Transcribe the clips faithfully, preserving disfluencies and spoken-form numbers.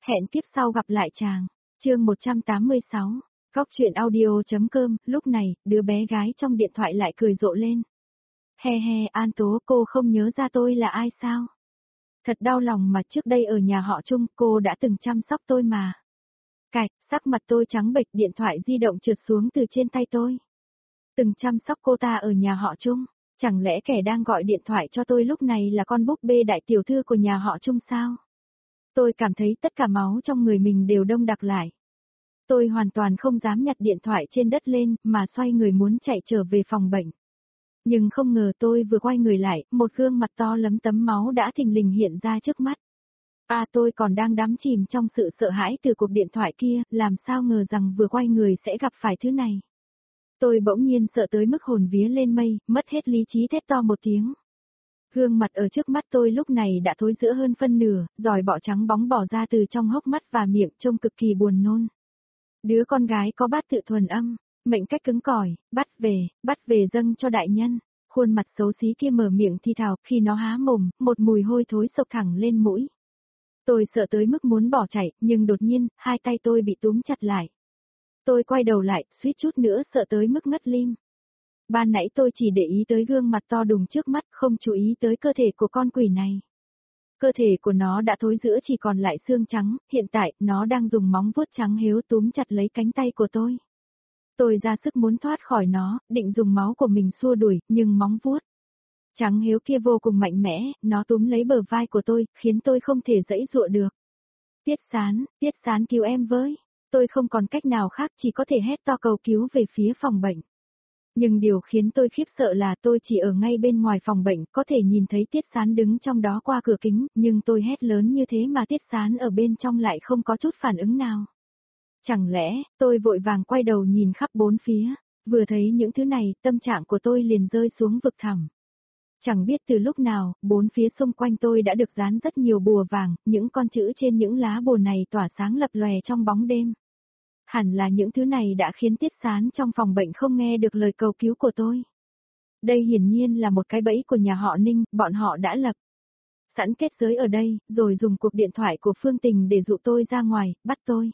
Hẹn kiếp sau gặp lại chàng. Chương một trăm tám mươi sáu. Góc truyện audio.com. Lúc này, đứa bé gái trong điện thoại lại cười rộ lên. He he, An Tố, cô không nhớ ra tôi là ai sao? Thật đau lòng mà trước đây ở nhà họ Trung cô đã từng chăm sóc tôi mà. Cạch, sắc mặt tôi trắng bệch, điện thoại di động trượt xuống từ trên tay tôi. Từng chăm sóc cô ta ở nhà họ Trung, chẳng lẽ kẻ đang gọi điện thoại cho tôi lúc này là con búp bê đại tiểu thư của nhà họ Trung sao? Tôi cảm thấy tất cả máu trong người mình đều đông đặc lại. Tôi hoàn toàn không dám nhặt điện thoại trên đất lên mà xoay người muốn chạy trở về phòng bệnh. Nhưng không ngờ tôi vừa quay người lại, một gương mặt to lấm tấm máu đã thình lình hiện ra trước mắt. À, tôi còn đang đắm chìm trong sự sợ hãi từ cuộc điện thoại kia, làm sao ngờ rằng vừa quay người sẽ gặp phải thứ này. Tôi bỗng nhiên sợ tới mức hồn vía lên mây, mất hết lý trí thét to một tiếng. Gương mặt ở trước mắt tôi lúc này đã thối rữa hơn phân nửa, giòi bọ trắng bóng bỏ ra từ trong hốc mắt và miệng, trông cực kỳ buồn nôn. Đứa con gái có bát tự thuần âm, mệnh cách cứng cỏi, bắt về, bắt về dâng cho đại nhân. Khuôn mặt xấu xí kia mở miệng thi thào, khi nó há mồm, một mùi hôi thối sộc thẳng lên mũi. Tôi sợ tới mức muốn bỏ chạy, nhưng đột nhiên, hai tay tôi bị túm chặt lại. Tôi quay đầu lại, suýt chút nữa sợ tới mức ngất lim. Ban nãy tôi chỉ để ý tới gương mặt to đùng trước mắt, không chú ý tới cơ thể của con quỷ này. Cơ thể của nó đã thối rữa chỉ còn lại xương trắng, hiện tại, nó đang dùng móng vuốt trắng héo túm chặt lấy cánh tay của tôi. Tôi ra sức muốn thoát khỏi nó, định dùng máu của mình xua đuổi, nhưng móng vuốt trắng héo kia vô cùng mạnh mẽ, nó túm lấy bờ vai của tôi, khiến tôi không thể giãy giụa được. Tiết Sán, Tiết Sán cứu em với. Tôi không còn cách nào khác, chỉ có thể hét to cầu cứu về phía phòng bệnh. Nhưng điều khiến tôi khiếp sợ là tôi chỉ ở ngay bên ngoài phòng bệnh, có thể nhìn thấy Tiết Sán đứng trong đó qua cửa kính, nhưng tôi hét lớn như thế mà Tiết Sán ở bên trong lại không có chút phản ứng nào. Chẳng lẽ, tôi vội vàng quay đầu nhìn khắp bốn phía, vừa thấy những thứ này, tâm trạng của tôi liền rơi xuống vực thẳm. Chẳng biết từ lúc nào, bốn phía xung quanh tôi đã được dán rất nhiều bùa vàng, những con chữ trên những lá bùa này tỏa sáng lập lòe trong bóng đêm. Hẳn là những thứ này đã khiến Tiết Sán trong phòng bệnh không nghe được lời cầu cứu của tôi. Đây hiển nhiên là một cái bẫy của nhà họ Ninh, bọn họ đã lập sẵn kết giới ở đây, rồi dùng cuộc điện thoại của Phương Tình để dụ tôi ra ngoài, bắt tôi.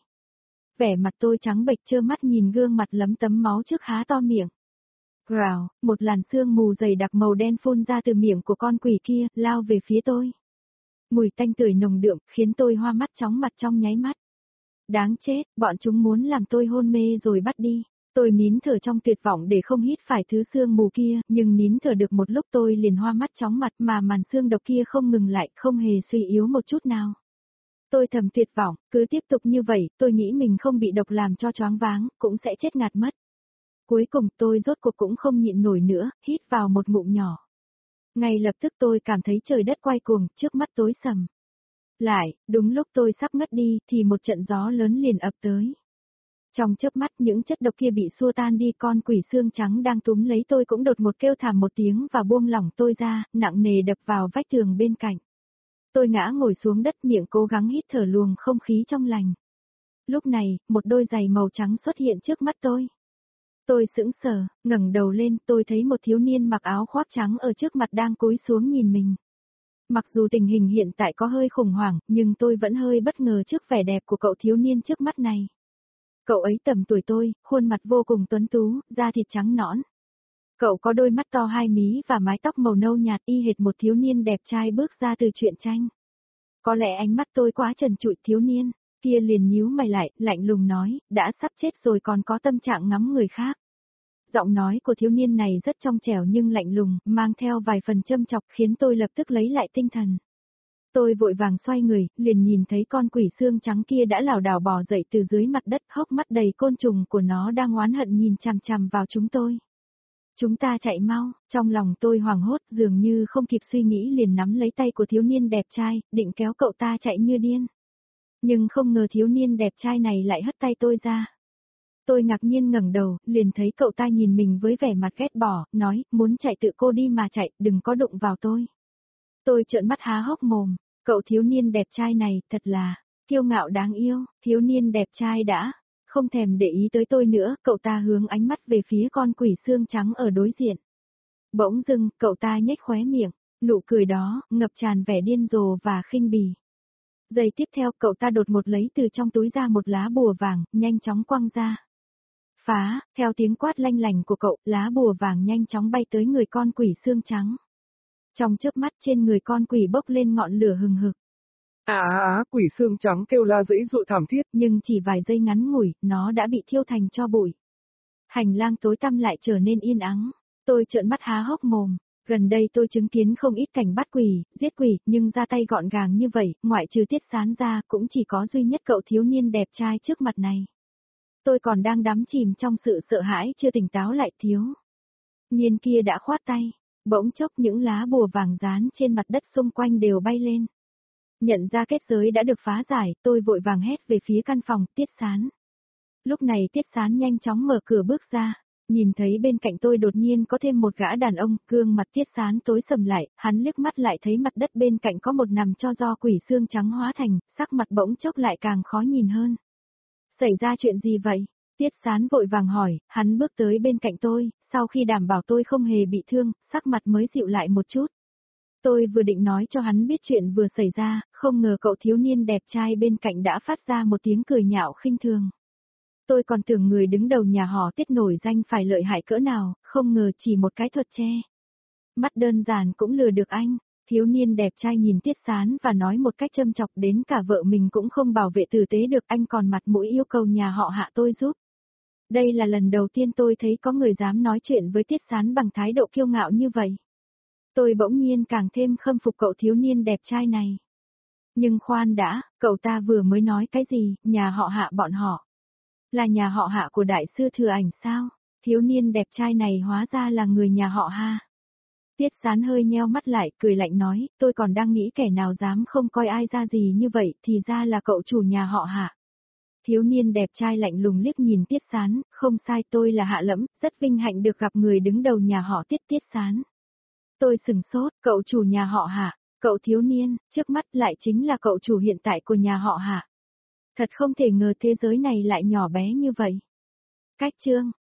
Vẻ mặt tôi trắng bệch trơ mắt nhìn gương mặt lấm tấm máu trước há to miệng. Growl, một làn sương mù dày đặc màu đen phun ra từ miệng của con quỷ kia, lao về phía tôi. Mùi tanh tưởi nồng đượm, khiến tôi hoa mắt chóng mặt trong nháy mắt. Đáng chết, bọn chúng muốn làm tôi hôn mê rồi bắt đi. Tôi nín thở trong tuyệt vọng để không hít phải thứ sương mù kia, nhưng nín thở được một lúc tôi liền hoa mắt chóng mặt mà màn sương độc kia không ngừng lại, không hề suy yếu một chút nào. Tôi thầm tuyệt vọng, cứ tiếp tục như vậy, tôi nghĩ mình không bị độc làm cho choáng váng, cũng sẽ chết ngạt mất. Cuối cùng tôi rốt cuộc cũng không nhịn nổi nữa, hít vào một ngụm nhỏ. Ngay lập tức tôi cảm thấy trời đất quay cuồng, trước mắt tối sầm. Lại, đúng lúc tôi sắp ngất đi thì một trận gió lớn liền ập tới. Trong chớp mắt những chất độc kia bị xua tan đi, con quỷ xương trắng đang túm lấy tôi cũng đột ngột kêu thảm một tiếng và buông lỏng tôi ra, nặng nề đập vào vách tường bên cạnh. Tôi ngã ngồi xuống đất, miệng cố gắng hít thở luồng không khí trong lành. Lúc này, một đôi giày màu trắng xuất hiện trước mắt tôi. Tôi sững sờ, ngẩng đầu lên, tôi thấy một thiếu niên mặc áo khoác trắng ở trước mặt đang cúi xuống nhìn mình. Mặc dù tình hình hiện tại có hơi khủng hoảng, nhưng tôi vẫn hơi bất ngờ trước vẻ đẹp của cậu thiếu niên trước mắt này. Cậu ấy tầm tuổi tôi, khuôn mặt vô cùng tuấn tú, da thịt trắng nõn. Cậu có đôi mắt to hai mí và mái tóc màu nâu nhạt, y hệt một thiếu niên đẹp trai bước ra từ truyện tranh. Có lẽ ánh mắt tôi quá trần trụi, thiếu niên kia liền nhíu mày lại, lạnh lùng nói, đã sắp chết rồi còn có tâm trạng ngắm người khác. Giọng nói của thiếu niên này rất trong trẻo nhưng lạnh lùng, mang theo vài phần châm chọc khiến tôi lập tức lấy lại tinh thần. Tôi vội vàng xoay người, liền nhìn thấy con quỷ xương trắng kia đã lảo đảo bò dậy từ dưới mặt đất, hốc mắt đầy côn trùng của nó đang oán hận nhìn chằm chằm vào chúng tôi. Chúng ta chạy mau, trong lòng tôi hoảng hốt, dường như không kịp suy nghĩ liền nắm lấy tay của thiếu niên đẹp trai, định kéo cậu ta chạy như điên. Nhưng không ngờ thiếu niên đẹp trai này lại hất tay tôi ra. Tôi ngạc nhiên ngẩng đầu, liền thấy cậu ta nhìn mình với vẻ mặt ghét bỏ, nói, muốn chạy tự cô đi mà chạy, đừng có đụng vào tôi. Tôi trợn mắt há hốc mồm, cậu thiếu niên đẹp trai này, thật là, kiêu ngạo đáng yêu, thiếu niên đẹp trai đã, không thèm để ý tới tôi nữa, cậu ta hướng ánh mắt về phía con quỷ xương trắng ở đối diện. Bỗng dưng, cậu ta nhếch khóe miệng, nụ cười đó, ngập tràn vẻ điên rồ và khinh bỉ. Giây tiếp theo cậu ta đột một lấy từ trong túi ra một lá bùa vàng, nhanh chóng quăng ra. Phá, theo tiếng quát lanh lành của cậu, lá bùa vàng nhanh chóng bay tới người con quỷ xương trắng. Trong chớp mắt trên người con quỷ bốc lên ngọn lửa hừng hực. À à à, quỷ xương trắng kêu la dãy dụa thảm thiết. Nhưng chỉ vài giây ngắn ngủi, nó đã bị thiêu thành tro bụi. Hành lang tối tăm lại trở nên yên ắng. Tôi trợn mắt há hốc mồm. Gần đây tôi chứng kiến không ít cảnh bắt quỷ, giết quỷ, nhưng ra tay gọn gàng như vậy, ngoại trừ Tiết Sán ra, cũng chỉ có duy nhất cậu thiếu niên đẹp trai trước mặt này. Tôi còn đang đắm chìm trong sự sợ hãi chưa tỉnh táo lại thiếu. Nhiên kia đã khoát tay, bỗng chốc những lá bùa vàng dán trên mặt đất xung quanh đều bay lên. Nhận ra kết giới đã được phá giải, tôi vội vàng hét về phía căn phòng, Tiết Sán. Lúc này Tiết Sán nhanh chóng mở cửa bước ra, nhìn thấy bên cạnh tôi đột nhiên có thêm một gã đàn ông, gương mặt Tiết Sán tối sầm lại, hắn liếc mắt lại thấy mặt đất bên cạnh có một nằm cho do quỷ xương trắng hóa thành, sắc mặt bỗng chốc lại càng khó nhìn hơn. Xảy ra chuyện gì vậy? Tiết Sán vội vàng hỏi, hắn bước tới bên cạnh tôi, sau khi đảm bảo tôi không hề bị thương, sắc mặt mới dịu lại một chút. Tôi vừa định nói cho hắn biết chuyện vừa xảy ra, không ngờ cậu thiếu niên đẹp trai bên cạnh đã phát ra một tiếng cười nhạo khinh thường. Tôi còn tưởng người đứng đầu nhà họ Tiết nổi danh phải lợi hại cỡ nào, không ngờ chỉ một cái thuật che. Mắt đơn giản cũng lừa được anh. Thiếu niên đẹp trai nhìn Tiết Sán và nói một cách châm chọc đến cả vợ mình cũng không bảo vệ tử tế được, anh còn mặt mũi yêu cầu nhà họ Hạ tôi giúp. Đây là lần đầu tiên tôi thấy có người dám nói chuyện với Tiết Sán bằng thái độ kiêu ngạo như vậy. Tôi bỗng nhiên càng thêm khâm phục cậu thiếu niên đẹp trai này. Nhưng khoan đã, cậu ta vừa mới nói cái gì, nhà họ Hạ bọn họ. Là nhà họ Hạ của đại sư Thừa Ảnh sao? Thiếu niên đẹp trai này hóa ra là người nhà họ Hà. Tiết Sán hơi nheo mắt lại, cười lạnh nói, tôi còn đang nghĩ kẻ nào dám không coi ai ra gì như vậy, thì ra là cậu chủ nhà họ Hạ. Thiếu niên đẹp trai lạnh lùng liếc nhìn Tiết Sán, không sai, tôi là Hạ Lẫm, rất vinh hạnh được gặp người đứng đầu nhà họ Tiết. Tiết Sán. Tôi sừng sốt, cậu chủ nhà họ Hạ, cậu thiếu niên, trước mắt lại chính là cậu chủ hiện tại của nhà họ Hạ. Thật không thể ngờ thế giới này lại nhỏ bé như vậy. Cách chương